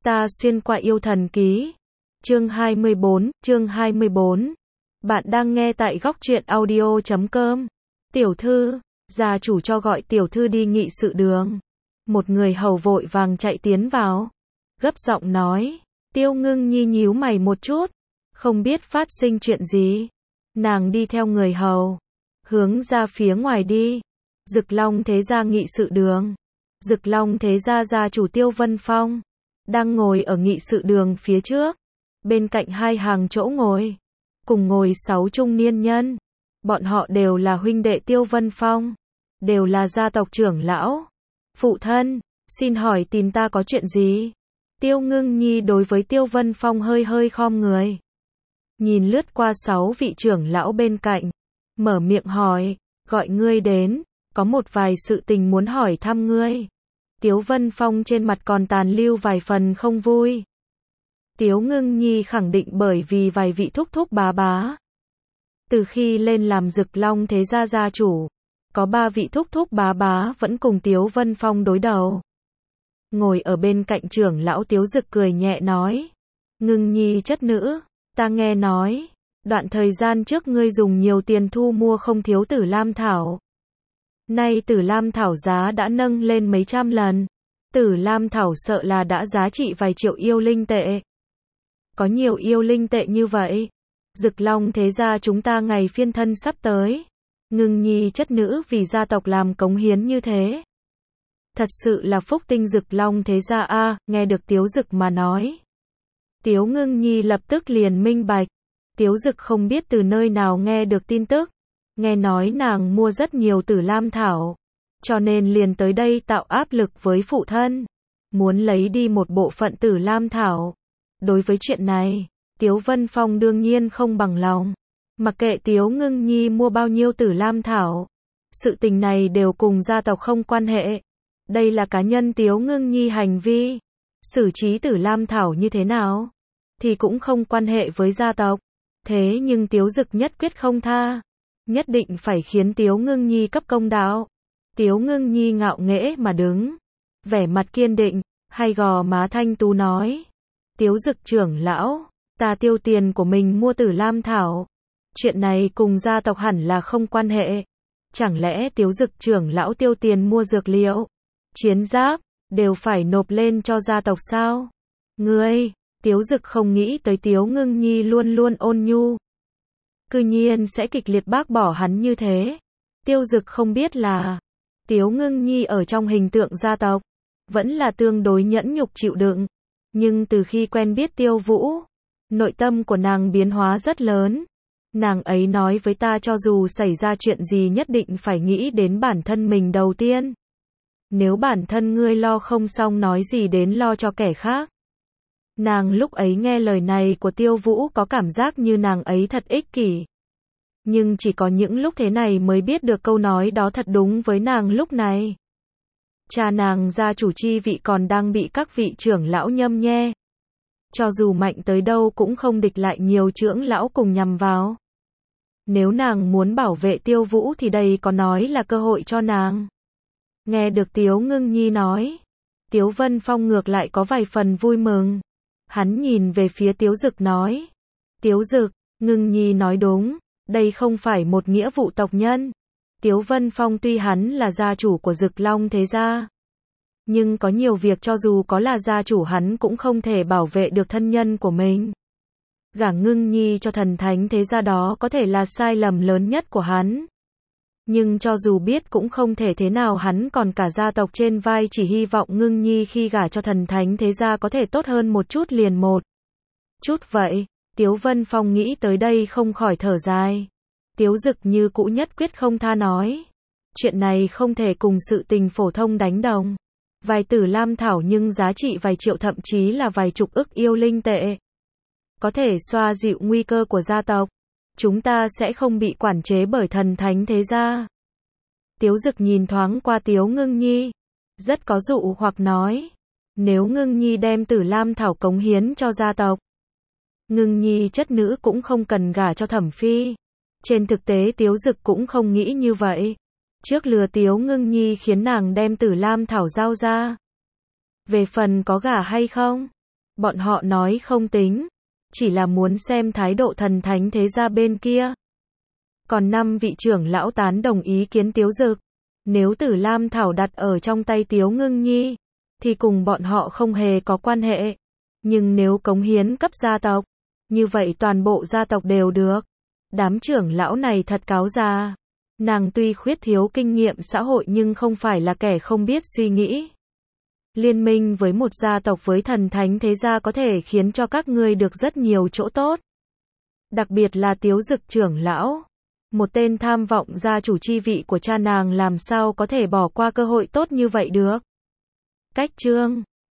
Ta xuyên qua yêu thần ký. Chương 24. Bạn đang nghe tại góc truyện audio.com. Tiểu thư, gia chủ cho gọi tiểu thư đi nghị sự đường. Một người hầu vội vàng chạy tiến vào. Gấp giọng nói, Tiêu Ngưng Nhi nhíu mày một chút. Không biết phát sinh chuyện gì. Nàng đi theo người hầu. Hướng ra phía ngoài đi. Dực Long thế gia nghị sự đường. Dực Long thế gia gia chủ Tiêu Vân Phong đang ngồi ở nghị sự đường phía trước, bên cạnh hai hàng chỗ ngồi, cùng ngồi 6 trung niên nhân. Bọn họ đều là huynh đệ Tiêu Vân Phong, đều là gia tộc trưởng lão. Phụ thân, xin hỏi tìm ta có chuyện gì? Tiêu Ngưng Nhi đối với Tiêu Vân Phong hơi khom người, nhìn lướt qua 6 vị trưởng lão bên cạnh, mở miệng hỏi, gọi ngươi đến, có một vài sự tình muốn hỏi thăm ngươi. Tiếu Vân Phong trên mặt còn tàn lưu vài phần không vui. Tiếu Ngưng Nhi khẳng định bởi vì vài vị thúc thúc bá. Từ khi lên làm Dực Long thế gia gia chủ, có 3 vị thúc thúc bá vẫn cùng Tiếu Vân Phong đối đầu. Ngồi ở bên cạnh trưởng lão Tiếu Dực cười nhẹ nói, Ngưng Nhi chất nữ, ta nghe nói, đoạn thời gian trước ngươi dùng nhiều tiền thu mua không thiếu Tử Lam Thảo. Nay Tử Lam Thảo giá đã nâng lên mấy trăm lần. Tử Lam Thảo sợ là đã giá trị vài triệu yêu linh tệ. Có nhiều yêu linh tệ như vậy. Dực Long thế gia chúng ta ngày phiên thân sắp tới. Ngưng Nhi chất nữ vì gia tộc làm cống hiến như thế. Thật sự là phúc tinh Dực Long thế gia a. Nghe được Tiếu Dực mà nói. Tiếu Ngưng Nhi lập tức liền minh bạch. Tiếu Dực không biết từ nơi nào nghe được tin tức. Nghe nói nàng mua rất nhiều Tử Lam Thảo, cho nên liền tới đây tạo áp lực với phụ thân, muốn lấy đi một bộ phận Tử Lam Thảo. Đối với chuyện này, Tiếu Vân Phong đương nhiên không bằng lòng. Mặc kệ Tiếu Ngưng Nhi mua bao nhiêu Tử Lam Thảo, sự tình này đều cùng gia tộc không quan hệ. Đây là cá nhân Tiếu Ngưng Nhi hành vi. Xử trí Tử Lam Thảo như thế nào, thì cũng không quan hệ với gia tộc. Thế nhưng Tiếu Dực nhất quyết không tha. Nhất định phải khiến Tiếu Ngưng Nhi cấp công đạo. Tiếu Ngưng Nhi ngạo nghễ mà đứng, vẻ mặt kiên định, hay gò má thanh tú nói, Tiếu Dực trưởng lão, ta tiêu tiền của mình mua Tử Lam Thảo. Chuyện này cùng gia tộc hẳn là không quan hệ. Chẳng lẽ Tiếu Dực trưởng lão tiêu tiền mua dược liệu, chiến giáp, đều phải nộp lên cho gia tộc sao? Ngươi, Tiếu Dực không nghĩ tới Tiếu Ngưng Nhi luôn luôn ôn nhu, cư nhiên sẽ kịch liệt bác bỏ hắn như thế. Tiêu Dực không biết là, Tiếu Ngưng Nhi ở trong hình tượng gia tộc, vẫn là tương đối nhẫn nhục chịu đựng. Nhưng từ khi quen biết Tiêu Vũ, nội tâm của nàng biến hóa rất lớn. Nàng ấy nói với ta cho dù xảy ra chuyện gì nhất định phải nghĩ đến bản thân mình đầu tiên. Nếu bản thân ngươi lo không xong nói gì đến lo cho kẻ khác. Nàng lúc ấy nghe lời này của Tiêu Vũ có cảm giác như nàng ấy thật ích kỷ. Nhưng chỉ có những lúc thế này mới biết được câu nói đó thật đúng với nàng lúc này. Cha nàng gia chủ chi vị còn đang bị các vị trưởng lão nhâm nhe. Cho dù mạnh tới đâu cũng không địch lại nhiều trưởng lão cùng nhằm vào. Nếu nàng muốn bảo vệ Tiêu Vũ thì đây có nói là cơ hội cho nàng. Nghe được Tiếu Ngưng Nhi nói, Tiếu Vân Phong ngược lại có vài phần vui mừng. Hắn nhìn về phía Tiếu Dực nói, Tiếu Dực, Ngưng Nhi nói đúng, đây không phải một nghĩa vụ tộc nhân. Tiếu Vân Phong tuy hắn là gia chủ của Dực Long thế gia, nhưng có nhiều việc cho dù có là gia chủ hắn cũng không thể bảo vệ được thân nhân của mình. Gả Ngưng Nhi cho thần thánh thế gia đó có thể là sai lầm lớn nhất của hắn. Nhưng cho dù biết cũng không thể thế nào, hắn còn cả gia tộc trên vai, chỉ hy vọng Ngưng Nhi khi gả cho thần thánh thế gia có thể tốt hơn một chút liền một chút vậy. Tiếu Vân Phong nghĩ tới đây không khỏi thở dài. Tiếu Dực như cũ nhất quyết không tha nói, chuyện này không thể cùng sự tình phổ thông đánh đồng. Vài Tử Lam Thảo nhưng giá trị vài triệu thậm chí là vài chục ức yêu linh tệ. Có thể xoa dịu nguy cơ của gia tộc. Chúng ta sẽ không bị quản chế bởi thần thánh thế gia. Tiếu Dực nhìn thoáng qua Tiếu Ngưng Nhi, rất có dụ hoặc nói, nếu Ngưng Nhi đem Tử Lam Thảo cống hiến cho gia tộc, Ngưng Nhi chất nữ cũng không cần gả cho Thẩm Phi. Trên thực tế Tiếu Dực cũng không nghĩ như vậy. Trước lừa Tiếu Ngưng Nhi khiến nàng đem Tử Lam Thảo giao ra. Về phần có gả hay không, Bọn họ nói không tính, chỉ là muốn xem thái độ thần thánh thế gia bên kia. Còn 5 vị trưởng lão tán đồng ý kiến Tiếu Dực. Nếu Tử Lam Thảo đặt ở trong tay Tiếu Ngưng Nhi, thì cùng bọn họ không hề có quan hệ. Nhưng nếu cống hiến cấp gia tộc, như vậy toàn bộ gia tộc đều được. Đám trưởng lão này thật cáo già. Nàng tuy khuyết thiếu kinh nghiệm xã hội nhưng không phải là kẻ không biết suy nghĩ. Liên minh với một gia tộc với thần thánh thế gia có thể khiến cho các ngươi được rất nhiều chỗ tốt. Đặc biệt là Tiếu Dực trưởng lão. Một tên tham vọng gia chủ chi vị của cha nàng làm sao có thể bỏ qua cơ hội tốt như vậy được. Cách chương